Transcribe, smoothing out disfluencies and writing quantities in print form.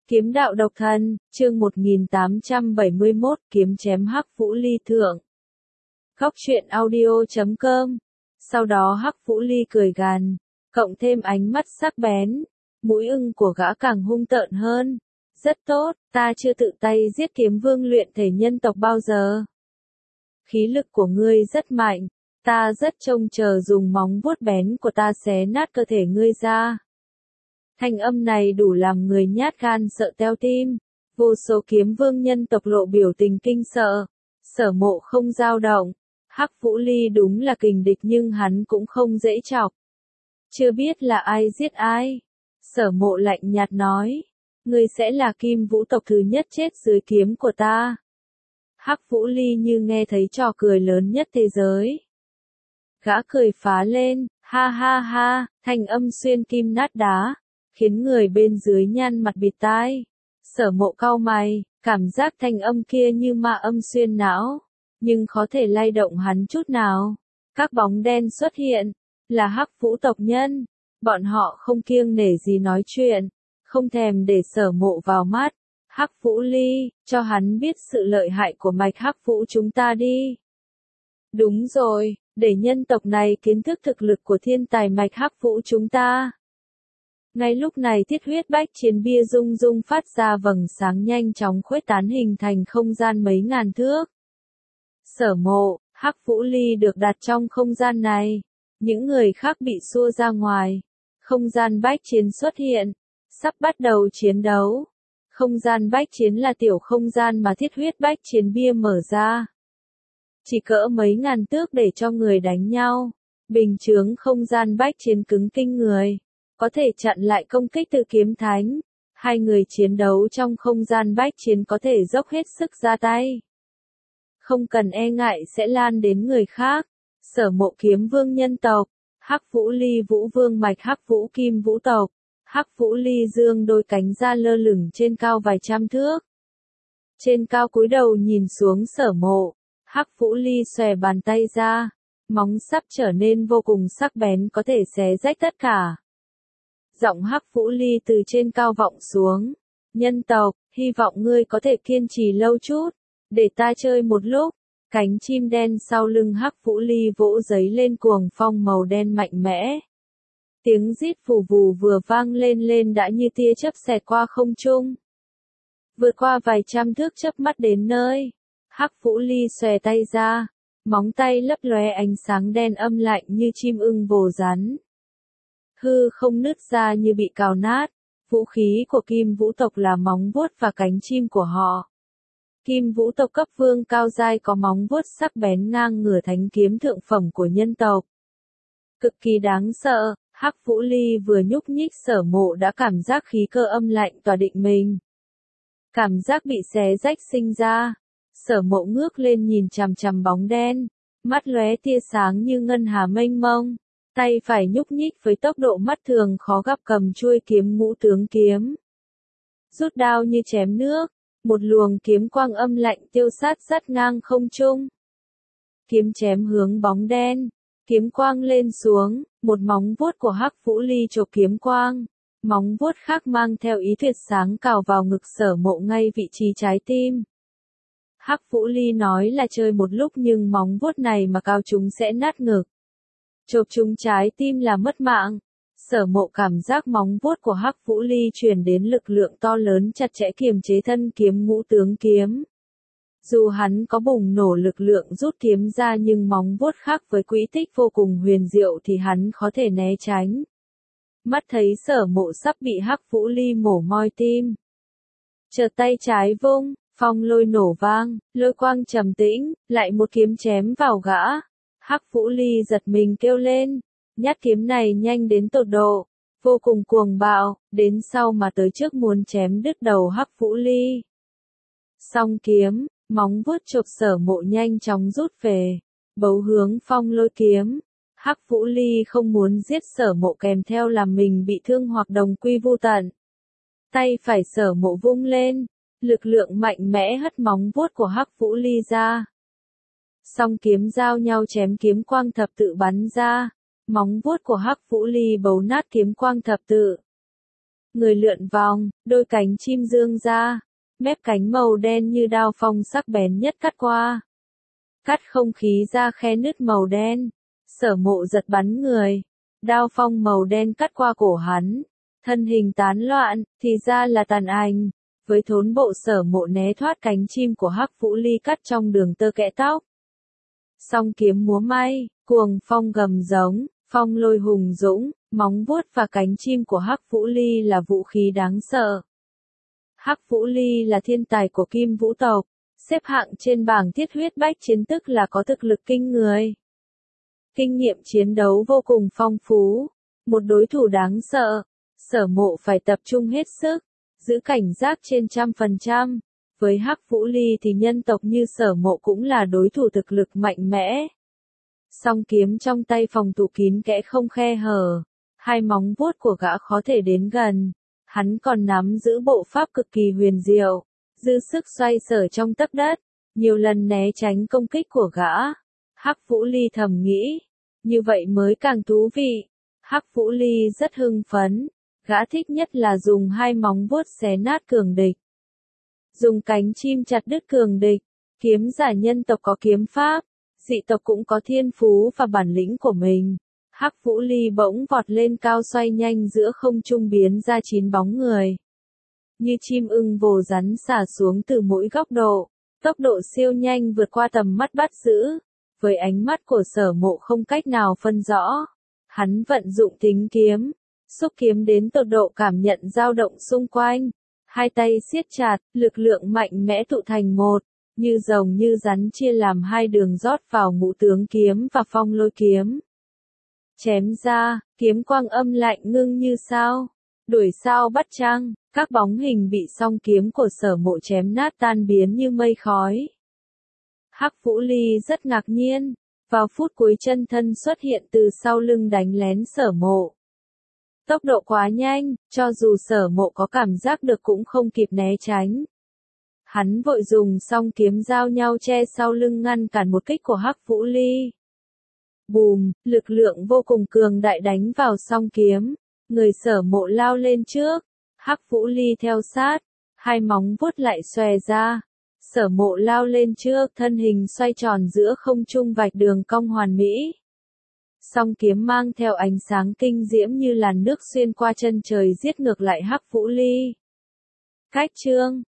Kiếm đạo độc thân, chương 1871, kiếm chém Hắc Vũ Ly thượng. Góc truyện audio.com. Sau đó Hắc Vũ Ly cười gằn, cộng thêm ánh mắt sắc bén, mũi ưng của gã càng hung tợn hơn. Rất tốt, ta chưa tự tay giết kiếm vương luyện thể nhân tộc bao giờ. Khí lực của ngươi rất mạnh, ta rất trông chờ dùng móng vuốt bén của ta xé nát cơ thể ngươi ra. Thanh âm này đủ làm người nhát gan sợ teo tim. Vô số kiếm vương nhân tộc lộ biểu tình kinh sợ. Sở Mộ không dao động. Hắc Vũ Ly đúng là kình địch nhưng hắn cũng không dễ chọc. Chưa biết là ai giết ai. Sở Mộ lạnh nhạt nói. Ngươi sẽ là Kim Vũ tộc thứ nhất chết dưới kiếm của ta. Hắc Vũ Ly như nghe thấy trò cười lớn nhất thế giới. Gã cười phá lên, ha ha ha, thanh âm xuyên kim nát đá, khiến người bên dưới nhăn mặt bịt tai. Sở Mộ cau mày, cảm giác thanh âm kia như ma âm xuyên não, nhưng khó thể lay động hắn chút nào. Các bóng đen xuất hiện, là Hắc Vũ tộc nhân, bọn họ không kiêng nể gì nói chuyện, không thèm để Sở Mộ vào mắt. Hắc Vũ Ly, cho hắn biết sự lợi hại của mạch Hắc Vũ chúng ta đi. Đúng rồi, để nhân tộc này kiến thức thực lực của thiên tài mạch Hắc Vũ chúng ta. Ngay lúc này thiết huyết bách chiến bia rung rung phát ra vầng sáng nhanh chóng khuếch tán hình thành không gian mấy ngàn thước. Sở Mộ, Hắc Vũ Ly được đặt trong không gian này. Những người khác bị xua ra ngoài. Không gian bách chiến xuất hiện. Sắp bắt đầu chiến đấu. Không gian bách chiến là tiểu không gian mà thiết huyết bách chiến bia mở ra. Chỉ cỡ mấy ngàn thước để cho người đánh nhau. Bình chướng không gian bách chiến cứng kinh người. Có thể chặn lại công kích từ kiếm thánh. Hai người chiến đấu trong không gian bách chiến có thể dốc hết sức ra tay. Không cần e ngại sẽ lan đến người khác. Sở Mộ kiếm vương nhân tộc. Hắc Vũ Ly Vũ vương mạch Hắc Vũ Kim Vũ tộc. Hắc Vũ Ly dương đôi cánh ra lơ lửng trên cao vài trăm thước. Trên cao cúi đầu nhìn xuống Sở Mộ. Hắc Vũ Ly xòe bàn tay ra. Móng sắp trở nên vô cùng sắc bén có thể xé rách tất cả. Giọng Hắc Vũ Ly từ trên cao vọng xuống. Nhân tộc, hy vọng ngươi có thể kiên trì lâu chút. Để ta chơi một lúc. Cánh chim đen sau lưng Hắc Vũ Ly vỗ giấy lên cuồng phong màu đen mạnh mẽ. Tiếng rít vù vù vừa vang lên đã như tia chớp xẹt qua không trung. Vượt qua vài trăm thước chớp mắt đến nơi. Hắc Vũ Ly xòe tay ra. Móng tay lấp lóe ánh sáng đen âm lạnh như chim ưng vồ rắn. Hư không nứt ra như bị cào nát. Vũ khí của Kim Vũ tộc là móng vuốt và cánh chim của họ. Kim Vũ tộc cấp vương cao giai có móng vuốt sắc bén ngang ngửa thánh kiếm thượng phẩm của nhân tộc. Cực kỳ đáng sợ, Hắc Vũ Ly vừa nhúc nhích Sở Mộ đã cảm giác khí cơ âm lạnh tỏa định mình. Cảm giác bị xé rách sinh ra. Sở Mộ ngước lên nhìn chằm chằm bóng đen, mắt lóe tia sáng như ngân hà mênh mông. Tay phải nhúc nhích với tốc độ mắt thường khó gặp cầm chuôi kiếm ngũ tướng kiếm. Rút đao như chém nước, một luồng kiếm quang âm lạnh tiêu sát dắt ngang không trung. Kiếm chém hướng bóng đen, kiếm quang lên xuống, một móng vuốt của Hắc Vũ Ly chộp kiếm quang. Móng vuốt khác mang theo ý tuyệt sáng cào vào ngực Sở Mộ ngay vị trí trái tim. Hắc Vũ Ly nói là chơi một lúc nhưng móng vuốt này mà cào chúng sẽ nát ngực. Chộp chúng trái tim là mất mạng. Sở Mộ cảm giác móng vuốt của Hắc Vũ Ly truyền đến lực lượng to lớn chặt chẽ kiềm chế thân kiếm ngũ tướng kiếm. Dù hắn có bùng nổ lực lượng rút kiếm ra nhưng móng vuốt khác với quỹ tích vô cùng huyền diệu thì hắn khó thể né tránh. Mắt thấy Sở Mộ sắp bị Hắc Vũ Ly mổ moi tim. Chợt tay trái vung, phong lôi nổ vang, lôi quang trầm tĩnh, lại một kiếm chém vào gã. Hắc Vũ Ly giật mình kêu lên, nhát kiếm này nhanh đến tột độ, vô cùng cuồng bạo, đến sau mà tới trước muốn chém đứt đầu Hắc Vũ Ly. Song kiếm, móng vuốt chộp Sở Mộ nhanh chóng rút về, bấu hướng phong lôi kiếm. Hắc Vũ Ly không muốn giết Sở Mộ kèm theo làm mình bị thương hoặc đồng quy vu tận. Tay phải Sở Mộ vung lên, lực lượng mạnh mẽ hất móng vuốt của Hắc Vũ Ly ra. Song kiếm giao nhau chém kiếm quang thập tự bắn ra. Móng vuốt của Hắc Vũ Ly bấu nát kiếm quang thập tự. người lượn vòng, đôi cánh chim dương ra, mép cánh màu đen như đao phong sắc bén nhất cắt qua. Cắt không khí ra khe nứt màu đen, Sở Mộ giật bắn người, đao phong màu đen cắt qua cổ hắn, thân hình tán loạn, thì ra là tàn ảnh. Với thốn bộ Sở Mộ né thoát cánh chim của Hắc Vũ Ly cắt trong đường tơ kẽ tóc. Song kiếm múa may, cuồng phong gầm giống, phong lôi hùng dũng, móng vuốt và cánh chim của Hắc Vũ Ly là vũ khí đáng sợ. Hắc Vũ Ly là thiên tài của Kim Vũ tộc, xếp hạng trên bảng thiết huyết bách chiến, tức là có thực lực kinh người. Kinh nghiệm chiến đấu vô cùng phong phú, một đối thủ đáng sợ. Sở Mộ phải tập trung hết sức, giữ cảnh giác trên 100%. Với Hắc Vũ Ly thì nhân tộc như Sở Mộ cũng là đối thủ thực lực mạnh mẽ. Song kiếm trong tay phòng thủ kín kẽ không khe hở, hai móng vuốt của gã khó thể đến gần. Hắn còn nắm giữ bộ pháp cực kỳ huyền diệu, dư sức xoay sở trong tấc đất, nhiều lần né tránh công kích của gã. Hắc Vũ Ly thầm nghĩ, như vậy mới càng thú vị. Hắc Vũ Ly rất hưng phấn, gã thích nhất là dùng hai móng vuốt xé nát cường địch, dùng cánh chim chặt đứt cường địch. Kiếm giả nhân tộc có kiếm pháp, dị tộc cũng có thiên phú và bản lĩnh của mình. Hắc Vũ Ly bỗng vọt lên cao, xoay nhanh giữa không trung, biến ra 9 bóng người. Như chim ưng vồ rắn xả xuống từ mỗi góc độ, tốc độ siêu nhanh vượt qua tầm mắt bắt giữ. Với ánh mắt của Sở Mộ không cách nào phân rõ. Hắn vận dụng tính kiếm, xúc kiếm đến tột độ, cảm nhận dao động xung quanh. Hai tay siết chặt, lực lượng mạnh mẽ tụ thành một, như rồng như rắn chia làm hai đường rót vào ngũ tướng kiếm và phong lôi kiếm. Chém ra, kiếm quang âm lạnh ngưng như sao, đuổi sao bắt trăng, các bóng hình bị song kiếm của Sở Mộ chém nát tan biến như mây khói. Hắc Vũ Ly rất ngạc nhiên, vào phút cuối chân thân xuất hiện từ sau lưng đánh lén Sở Mộ. Tốc độ quá nhanh, cho dù Sở Mộ có cảm giác được cũng không kịp né tránh. Hắn vội dùng song kiếm giao nhau che sau lưng ngăn cản một kích của Hắc Vũ Ly. Bùm, lực lượng vô cùng cường đại đánh vào song kiếm, người Sở Mộ lao lên trước, Hắc Vũ Ly theo sát, hai móng vuốt lại xòe ra. Sở Mộ lao lên trước, thân hình xoay tròn giữa không trung vạch đường cong hoàn mỹ. Song kiếm mang theo ánh sáng kinh diễm như làn nước xuyên qua chân trời, giết ngược lại Hắc Vũ Ly. Cách chương